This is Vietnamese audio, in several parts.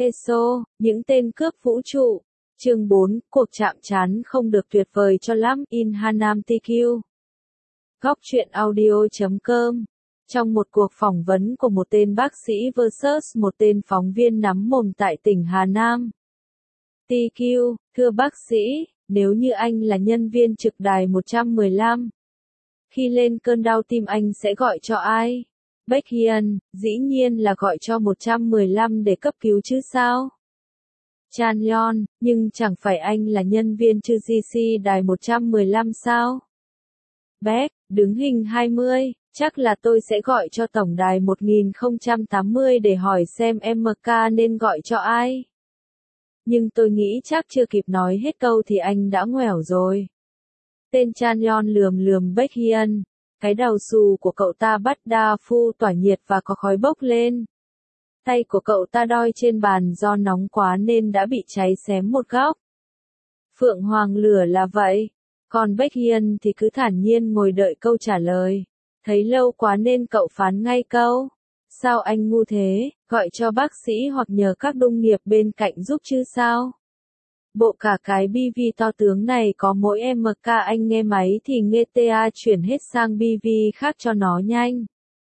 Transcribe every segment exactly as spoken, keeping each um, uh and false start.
e ét o, những tên cướp vũ trụ. Chương bốn, cuộc chạm trán không được tuyệt vời cho lắm, in Hanam tê quy. Góc truyện audio chấm com. Trong một cuộc phỏng vấn của một tên bác sĩ versus một tên phóng viên nắm mồm tại tỉnh Hà Nam. tê quy, thưa bác sĩ, nếu như anh là nhân viên trực đài một trăm mười lăm, khi lên cơn đau tim anh sẽ gọi cho ai? Baekhyun, dĩ nhiên là gọi cho một trăm mười lăm để cấp cứu chứ sao? Chanyeon, nhưng chẳng phải anh là nhân viên chư giê xê đài một trăm mười lăm sao? Baek, đứng hình hai mươi, chắc là tôi sẽ gọi cho tổng đài một nghìn không trăm tám mươi để hỏi xem em ca nên gọi cho ai. Nhưng tôi nghĩ chắc chưa kịp nói hết câu thì anh đã ngoẻo rồi. Tên Chanyeon lườm lườm Baekhyun, cái đầu xù của cậu ta bắt đa phu tỏa nhiệt và có khói bốc lên. Tay của cậu ta đoi trên bàn do nóng quá nên đã bị cháy xém một góc. Phượng hoàng lửa là vậy, còn Baekhyun thì cứ thản nhiên ngồi đợi câu trả lời. Thấy lâu quá nên cậu phán ngay câu. Sao anh ngu thế, gọi cho bác sĩ hoặc nhờ các đồng nghiệp bên cạnh giúp chứ sao? Bộ cả cái bê vê to tướng này có mỗi em ca anh nghe máy thì nghe ta chuyển hết sang bê vê khác cho nó nhanh.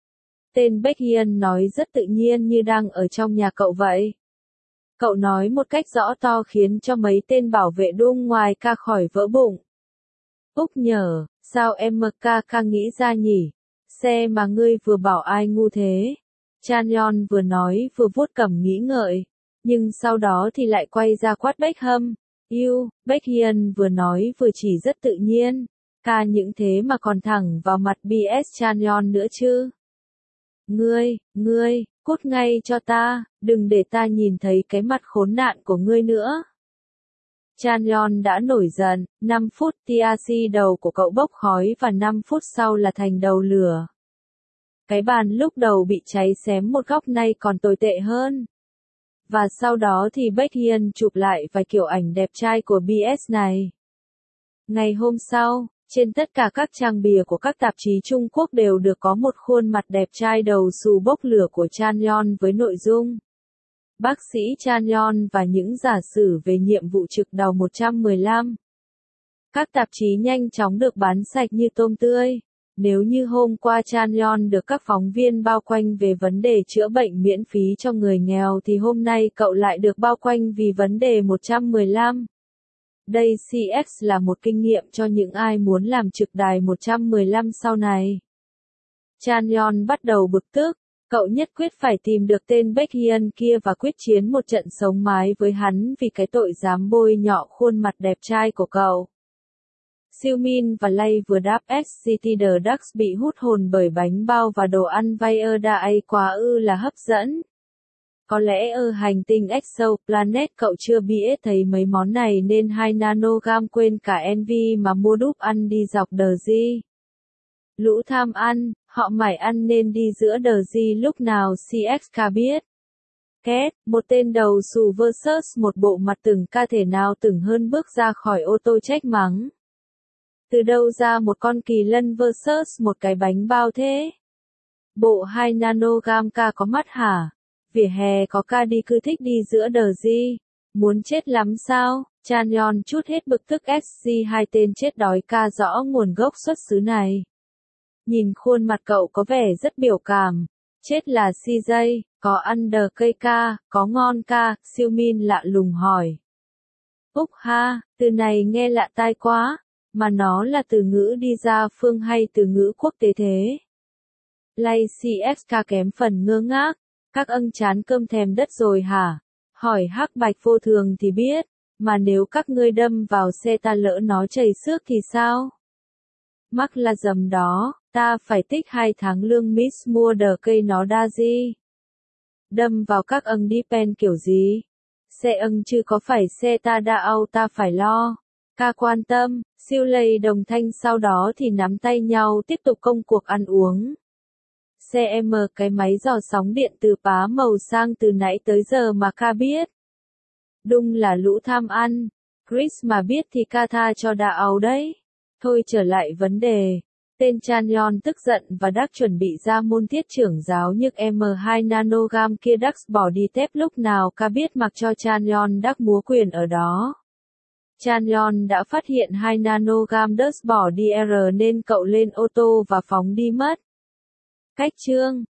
Tên Baekhyun nói rất tự nhiên như đang ở trong nhà cậu vậy. Cậu nói một cách rõ to khiến cho mấy tên bảo vệ đung ngoài ca khỏi vỡ bụng. Úc nhờ, sao em ca ca nghĩ ra nhỉ? Xe mà ngươi vừa bảo ai ngu thế? Chanyeon vừa nói vừa vuốt cằm nghĩ ngợi. Nhưng sau đó thì lại quay ra quát Baekhyun. Yêu, Baekhyun vừa nói vừa chỉ rất tự nhiên. Ca những thế mà còn thẳng vào mặt bê ét Chanyeon nữa chứ. Ngươi, ngươi, cút ngay cho ta, đừng để ta nhìn thấy cái mặt khốn nạn của ngươi nữa. Chanyeon đã nổi giận, năm phút tê rờ đầu của cậu bốc khói và năm phút sau là thành đầu lửa. Cái bàn lúc đầu bị cháy xém một góc nay còn tồi tệ hơn. Và sau đó thì Baekhyun chụp lại vài kiểu ảnh đẹp trai của bê ét này. Ngày hôm sau, trên tất cả các trang bìa của các tạp chí Trung Quốc đều được có một khuôn mặt đẹp trai đầu xù bốc lửa của Chanyeon với nội dung bác sĩ Chanyeon và những giả sử về nhiệm vụ trực đầu một trăm mười lăm. Các tạp chí nhanh chóng được bán sạch như tôm tươi. Nếu như hôm qua Chanyeon được các phóng viên bao quanh về vấn đề chữa bệnh miễn phí cho người nghèo thì hôm nay cậu lại được bao quanh vì vấn đề một trăm mười lăm. Đây xê ét là một kinh nghiệm cho những ai muốn làm trực đài một trăm mười lăm sau này. Chanyeon bắt đầu bực tức, cậu nhất quyết phải tìm được tên Baekhyun kia và quyết chiến một trận sống mái với hắn vì cái tội dám bôi nhọ khuôn mặt đẹp trai của cậu. Seomin và Lay vừa đáp ét xê tê The Ducks bị hút hồn bởi bánh bao và đồ ăn Viagra quá ư là hấp dẫn. Có lẽ ở hành tinh Exoplanet cậu chưa biết thấy mấy món này nên hai nanogam quên cả envy mà mua đúp ăn đi dọc đờ di. Lũ tham ăn, họ mải ăn nên đi giữa đờ di lúc nào xê ét ca biết. Két, một tên đầu xù versus một bộ mặt từng ca thể nào từng hơn bước ra khỏi ô tô trách mắng. Từ đâu ra một con kỳ lân versus một cái bánh bao thế? Bộ hai nanogam ca có mắt hả? Vỉa hè có ca đi cứ thích đi giữa đờ di. Muốn chết lắm sao? Chanyeon chút hết bực tức ét xê hai tên chết đói ca rõ nguồn gốc xuất xứ này. Nhìn khuôn mặt cậu có vẻ rất biểu cảm. Chết là xê giê, có ăn đờ cây ca, có ngon ca, Seomin lạ lùng hỏi. Úc ha, từ này nghe lạ tai quá. Mà nó là từ ngữ đi ra phương hay từ ngữ quốc tế thế? Lay xê ét ca kém phần ngơ ngác. Các âng chán cơm thèm đất rồi hả? Hỏi hắc bạch vô thường thì biết. Mà nếu các ngươi đâm vào xe ta lỡ nó chảy xước thì sao? Mắc là dầm đó, ta phải tích hai tháng lương miss mua đờ cây nó đa gì? Đâm vào các âng đi pen kiểu gì? Xe âng chứ có phải xe ta đa âu ta phải lo. Ca quan tâm, siêu lầy đồng thanh sau đó thì nắm tay nhau tiếp tục công cuộc ăn uống. xê em cái máy dò sóng điện từ pá màu sang từ nãy tới giờ mà ca biết. Đúng là lũ tham ăn, Chris mà biết thì ca tha cho đà áo đấy. Thôi trở lại vấn đề. Tên Chan Yon tức giận và Đắc chuẩn bị ra môn thiết trưởng giáo nhức M hai nanogam kia Đắc bỏ đi tép lúc nào ca biết mặc cho Chan Yon Đắc múa quyền ở đó. Chan Yon đã phát hiện hai nanogam Đắc bỏ đi R nên cậu lên ô tô và phóng đi mất. Cách chương